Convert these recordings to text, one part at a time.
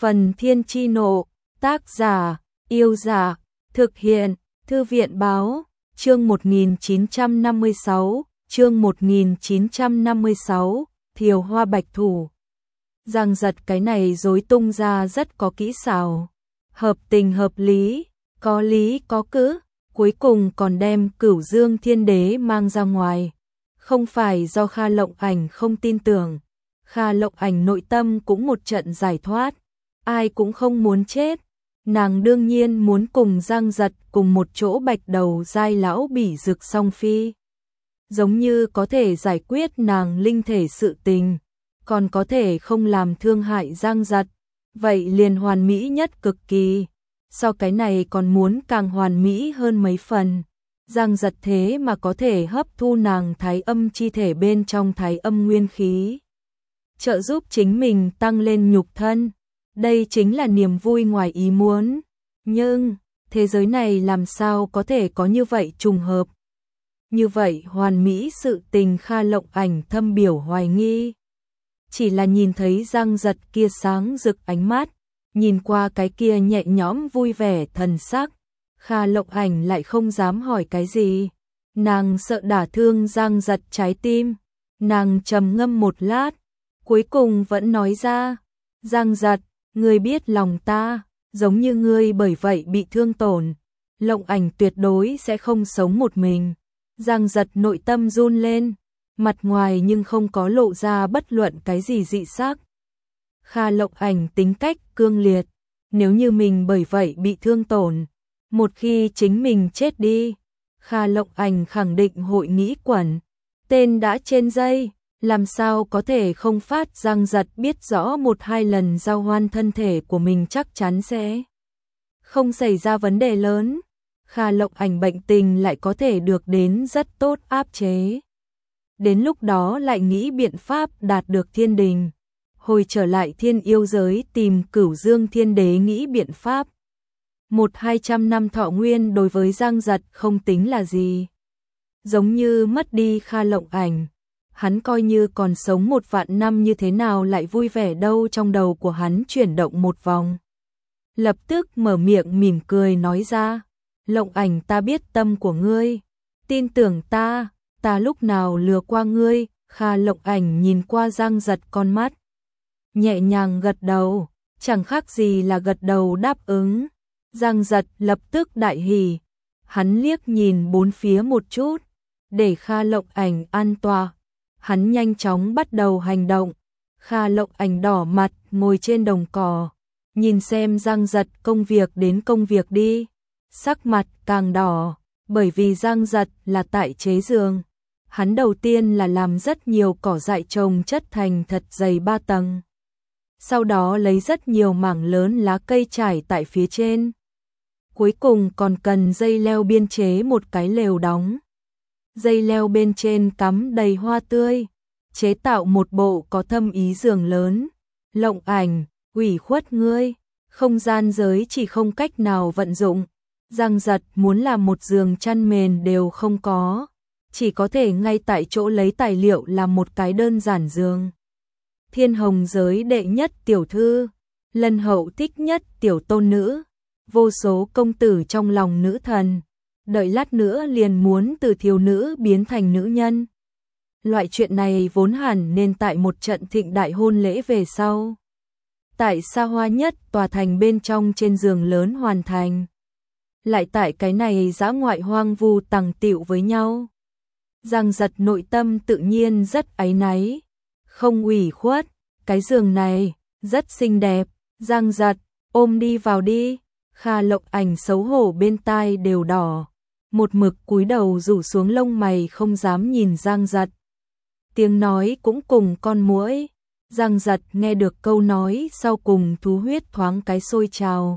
Phần Thiên Chi Nộ, tác giả, Yêu Dạ, thực hiện, Thư viện Báo, chương 1956, Thiều Hoa Bạch Thủ. Giang Giật cái này rối tung ra rất có kỹ xảo, hợp tình hợp lý có cữ, cuối cùng còn đem Cửu Dương Thiên Đế mang ra ngoài. Không phải do Kha Lộng Ảnh không tin tưởng, Kha Lộng Ảnh nội tâm cũng một trận giải thoát, ai cũng không muốn chết. Nàng đương nhiên muốn cùng Giang Giật cùng một chỗ bạch đầu giai lão bỉ dực song phi. Giống như có thể giải quyết nàng linh thể sự tình, còn có thể không làm thương hại Giang Giật, vậy liền hoàn mỹ nhất cực kỳ. So cái này còn muốn càng hoàn mỹ hơn mấy phần. Giang Giật thế mà có thể hấp thu nàng thái âm chi thể bên trong thái âm nguyên khí, trợ giúp chính mình tăng lên nhục thân. Đây chính là niềm vui ngoài ý muốn. Nhưng, thế giới này làm sao có thể có như vậy trùng hợp? Như vậy hoàn mỹ sự tình Kha Lộng Ảnh thâm biểu hoài nghi. Chỉ là nhìn thấy Giang Giật kia sáng rực ánh mắt, nhìn qua cái kia nhẹ nhõm vui vẻ thần sắc, Kha Lộng Ảnh lại không dám hỏi cái gì. Nàng sợ đả thương Giang Giật trái tim. Nàng trầm ngâm một lát, cuối cùng vẫn nói ra, Giang Giật, ngươi biết lòng ta, giống như ngươi bởi vậy bị thương tổn, Lộng Ảnh tuyệt đối sẽ không sống một mình. Giang Giật nội tâm run lên, mặt ngoài nhưng không có lộ ra bất luận cái gì dị sắc. Kha Lộng Ảnh tính cách cương liệt, nếu như mình bởi vậy bị thương tổn, một khi chính mình chết đi, Kha Lộng Ảnh khẳng định hội nghĩ quẩn, tên đã trên dây, làm sao có thể không phát. Giang Giật biết rõ một hai lần giao hoan thân thể của mình chắc chắn sẽ không xảy ra vấn đề lớn. Kha Lộng Ảnh bệnh tình lại có thể được đến rất tốt áp chế. Đến lúc đó lại nghĩ biện pháp đạt được thiên đình, hồi trở lại thiên yêu giới tìm Cửu Dương Thiên Đế nghĩ biện pháp. 100-200 năm thọ nguyên đối với Giang Giật không tính là gì. Giống như mất đi Kha Lộng Ảnh, hắn coi như còn sống 1.000 năm như thế nào lại vui vẻ đâu. Trong đầu của hắn chuyển động một vòng, lập tức mở miệng mỉm cười nói ra, Lộng Ảnh, ta biết tâm của ngươi, tin tưởng ta lúc nào lừa qua ngươi. Kha Lộng Ảnh nhìn qua Giang Giật con mắt, nhẹ nhàng gật đầu, chẳng khác gì là gật đầu đáp ứng. Giang Giật lập tức đại hỉ, hắn liếc nhìn bốn phía một chút, để Kha Lộng Ảnh an tọa, hắn nhanh chóng bắt đầu hành động. Kha Lộng Ảnh đỏ mặt ngồi trên đồng cỏ, nhìn xem Giang Giật công việc đến công việc đi, sắc mặt càng đỏ, bởi vì Giang Giật là tại chế giường. Hắn đầu tiên là làm rất nhiều cỏ dại trồng chất thành thật dày 3 tầng. Sau đó lấy rất nhiều mảng lớn lá cây trải tại phía trên. Cuối cùng còn cần dây leo biên chế một cái lều đóng. Dây leo bên trên cắm đầy hoa tươi, chế tạo một bộ có thâm ý giường lớn. Lộng Ảnh, ủy khuất ngươi, không gian giới chỉ không cách nào vận dụng. Giang Giật muốn làm một giường chăn mền đều không có, chỉ có thể ngay tại chỗ lấy tài liệu làm một cái đơn giản giường. Thiên Hồng giới đệ nhất tiểu thư, Lân Hậu thích nhất tiểu tôn nữ, vô số công tử trong lòng nữ thần, đợi lát nữa liền muốn từ thiếu nữ biến thành nữ nhân. Loại chuyện này vốn hẳn nên tại một trận thịnh đại hôn lễ về sau, tại xa hoa nhất tòa thành bên trong trên giường lớn hoàn thành. Lại tại cái này dã ngoại hoang vu tằng tịu với nhau. Giang Giật nội tâm tự nhiên rất áy náy, không ủy khuất, cái giường này rất xinh đẹp. Giang Giật, ôm đi vào đi. Kha Lộng Ảnh xấu hổ bên tai đều đỏ, một mực cúi đầu rủ xuống lông mày không dám nhìn Giang Giật. Tiếng nói cũng cùng con muỗi. Giang Giật nghe được câu nói sau cùng thú huyết thoáng cái sôi trào,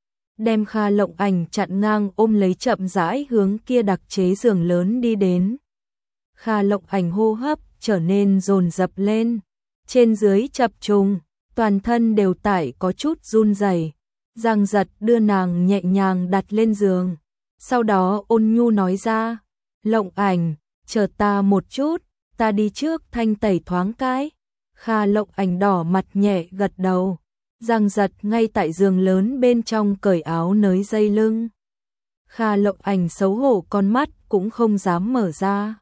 đem Kha Lộng Ảnh chặn ngang ôm lấy chậm rãi hướng kia đặc chế giường lớn đi đến. Kha Lộng Ảnh hô hấp trở nên dồn dập lên, trên dưới chập trùng, toàn thân đều tải có chút run rẩy. Giang Giật đưa nàng nhẹ nhàng đặt lên giường, sau đó ôn nhu nói ra, Lộng Ảnh, chờ ta một chút, ta đi trước thanh tẩy thoáng cái. Kha Lộng Ảnh đỏ mặt nhẹ gật đầu. Giang Giật ngay tại giường lớn bên trong cởi áo nới dây lưng. Kha Lộng Ảnh xấu hổ con mắt cũng không dám mở ra.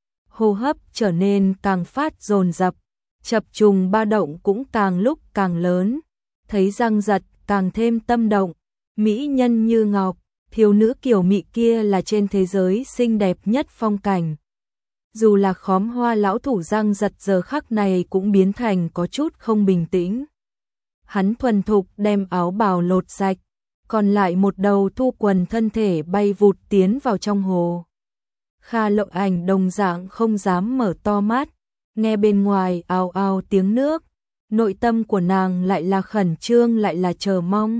Hô hấp trở nên càng phát dồn dập, chập trùng ba động cũng càng lúc càng lớn. Thấy Giang Giật càng thêm tâm động, mỹ nhân như ngọc, thiếu nữ kiều mị kia là trên thế giới xinh đẹp nhất phong cảnh. Dù là khóm hoa lão thủ Giang Giật giờ khắc này cũng biến thành có chút không bình tĩnh. Hắn thuần thục đem áo bào lột sạch, còn lại một đầu thu quần thân thể bay vụt tiến vào trong hồ. Kha Lộng Ảnh đồng dạng không dám mở to mắt, nghe bên ngoài ào ào tiếng nước, nội tâm của nàng lại là khẩn trương lại là chờ mong.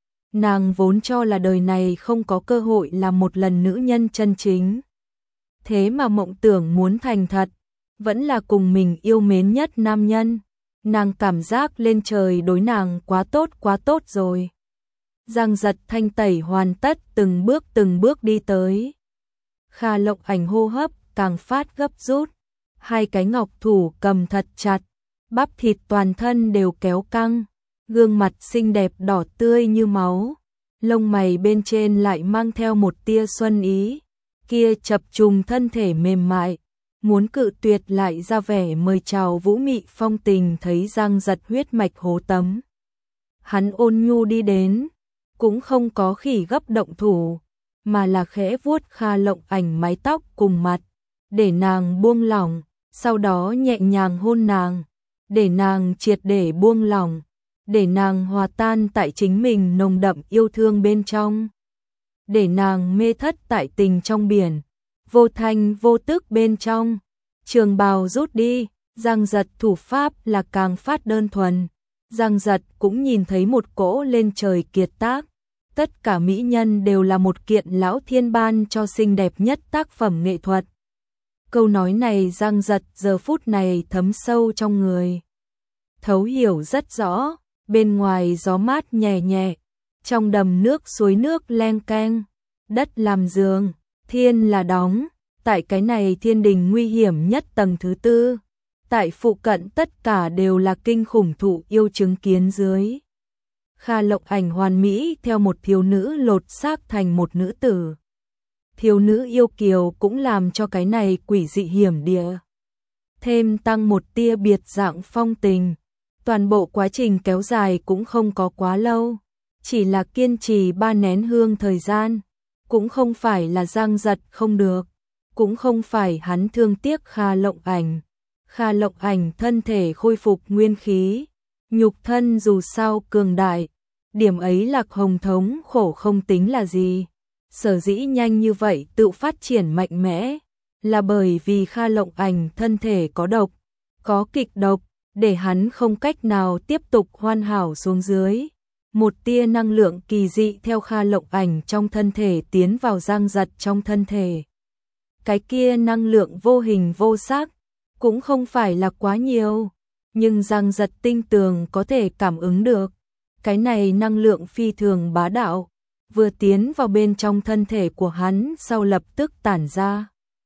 Nàng vốn cho là đời này không có cơ hội làm một lần nữ nhân chân chính. Thế mà mộng tưởng muốn thành thật, vẫn là cùng mình yêu mến nhất nam nhân. Nàng cảm giác lên trời đối nàng quá tốt rồi. Giang Giật thanh tẩy hoàn tất từng bước đi tới. Kha Lộng Ảnh hô hấp càng phát gấp rút, hai cái ngọc thủ cầm thật chặt, bắp thịt toàn thân đều kéo căng, gương mặt xinh đẹp đỏ tươi như máu, lông mày bên trên lại mang theo một tia xuân ý, kia chập trùng thân thể mềm mại, muốn cự tuyệt lại ra vẻ mời chào vũ mị phong tình. Thấy Giang Giật huyết mạch hố tấm, hắn ôn nhu đi đến, cũng không có khỉ gấp động thủ, mà là khẽ vuốt Kha Lộng Ảnh mái tóc cùng mặt, để nàng buông lỏng, sau đó nhẹ nhàng hôn nàng, để nàng triệt để buông lỏng, để nàng hòa tan tại chính mình nồng đậm yêu thương bên trong, để nàng mê thất tại tình trong biển, vô thanh vô tức bên trong. Trường bào rút đi, Giang Giật thủ pháp là càng phát đơn thuần. Giang Giật cũng nhìn thấy một cỗ lên trời kiệt tác. Tất cả mỹ nhân đều là một kiện lão thiên ban cho xinh đẹp nhất tác phẩm nghệ thuật. Câu nói này Giang Giật giờ phút này thấm sâu trong người. Thấu hiểu rất rõ, bên ngoài gió mát nhẹ nhẹ, trong đầm nước suối nước leng keng, đất làm giường, thiên là đóng, tại cái này thiên đình nguy hiểm nhất tầng thứ 4, tại phụ cận tất cả đều là kinh khủng thụ yêu chứng kiến dưới. Kha Lộng Ảnh hoàn mỹ theo một thiếu nữ lột xác thành một nữ tử. Thiếu nữ yêu kiều cũng làm cho cái này quỷ dị hiểm địa thêm tăng một tia biệt dạng phong tình. Toàn bộ quá trình kéo dài cũng không có quá lâu, chỉ là kiên trì 3 nén hương thời gian. Cũng không phải là Giang Giật không được, cũng không phải hắn thương tiếc Kha Lộng Ảnh. Kha Lộng Ảnh thân thể khôi phục nguyên khí, nhục thân dù sao cường đại, điểm ấy Lạc Hồng thống khổ không tính là gì. Sở dĩ nhanh như vậy tự phát triển mạnh mẽ, là bởi vì Kha Lộng Ảnh thân thể có độc, có kịch độc, để hắn không cách nào tiếp tục hoàn hảo xuống dưới. Một tia năng lượng kỳ dị theo Kha Lộng Ảnh trong thân thể tiến vào Giang Giật trong thân thể. Cái kia năng lượng vô hình vô sắc, cũng không phải là quá nhiều, nhưng Giang Giật tinh tường có thể cảm ứng được. Cái này năng lượng phi thường bá đạo, vừa tiến vào bên trong thân thể của hắn sau lập tức tản ra,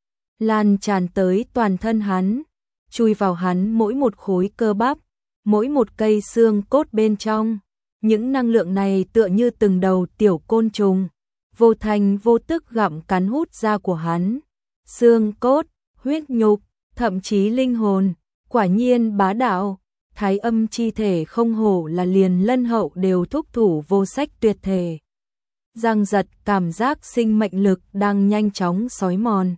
lan tràn tới toàn thân hắn, chui vào hắn mỗi một khối cơ bắp, mỗi một cây xương cốt bên trong. Những năng lượng này tựa như từng đầu tiểu côn trùng, vô thành vô tức gặm cắn hút da của hắn, xương cốt, huyết nhục, thậm chí linh hồn. Quả nhiên bá đạo, thái âm chi thể không hổ là liền lân hậu đều thúc thủ vô sách tuyệt thể. Giang Giật cảm giác sinh mệnh lực đang nhanh chóng xói mòn.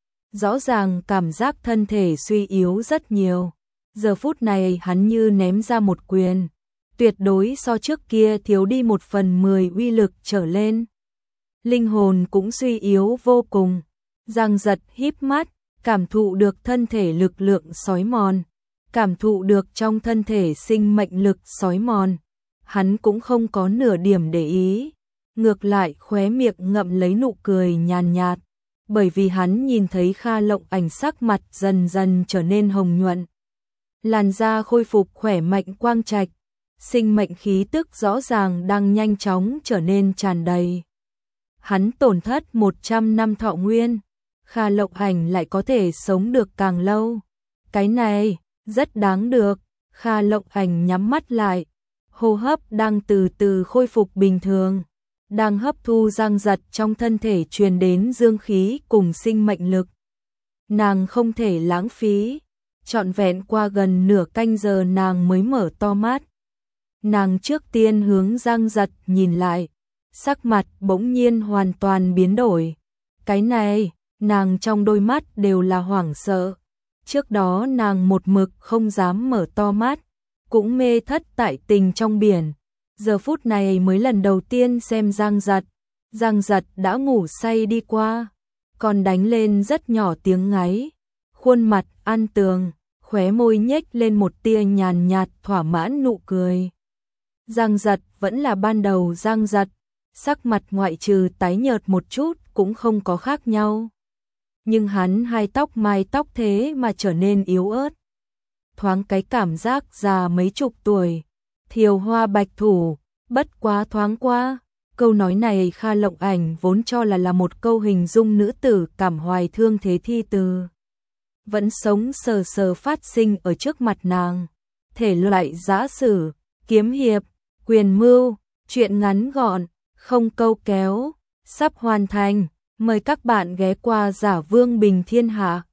Rõ ràng cảm giác thân thể suy yếu rất nhiều. Giờ phút này hắn như ném ra một quyền, tuyệt đối so trước kia thiếu đi 1/10 uy lực trở lên. Linh hồn cũng suy yếu vô cùng. Giang Giật híp mắt, cảm thụ được thân thể lực lượng xói mòn, cảm thụ được trong thân thể sinh mệnh lực xói mòn. Hắn cũng không có nửa điểm để ý, ngược lại khóe miệng ngậm lấy nụ cười nhàn nhạt, bởi vì hắn nhìn thấy Kha Lộng Ảnh sắc mặt dần dần trở nên hồng nhuận, làn da khôi phục khỏe mạnh quang trạch, sinh mệnh khí tức rõ ràng đang nhanh chóng trở nên tràn đầy. Hắn tổn thất 100 năm thọ nguyên, Kha Lộng Ảnh lại có thể sống được càng lâu. Cái này rất đáng được. Kha Lộng Ảnh nhắm mắt lại, hô hấp đang từ từ khôi phục bình thường, đang hấp thu Giang Giật trong thân thể truyền đến dương khí cùng sinh mệnh lực. Nàng không thể lãng phí, trọn vẹn qua gần nửa canh giờ nàng mới mở to mắt. Nàng trước tiên hướng Giang Giật nhìn lại, sắc mặt bỗng nhiên hoàn toàn biến đổi. Cái này, nàng trong đôi mắt đều là hoảng sợ. Trước đó nàng một mực không dám mở to mắt, cũng mê thất tại tình trong biển. Giờ phút này mới lần đầu tiên xem Giang Giật. Giang Giật đã ngủ say đi qua, còn đánh lên rất nhỏ tiếng ngáy. Khuôn mặt ăn tường, khóe môi nhếch lên một tia nhàn nhạt thỏa mãn nụ cười. Giang Giật vẫn là ban đầu Giang Giật, sắc mặt ngoại trừ tái nhợt một chút cũng không có khác nhau. Nhưng hắn hai tóc mai tóc thế mà trở nên yếu ớt. Thoáng cái cảm giác già mấy chục tuổi. Thiều hoa bạch thủ, bất quá thoáng qua. Câu nói này Kha Lộng Ảnh vốn cho là một câu hình dung nữ tử cảm hoài thương thế thi từ. Vẫn sống sờ sờ phát sinh ở trước mặt nàng. Thể loại giã sử, kiếm hiệp, quyền mưu, truyện ngắn gọn, không câu kéo, sắp hoàn thành. Mời các bạn ghé qua Giả Vương Bình Thiên Hạ.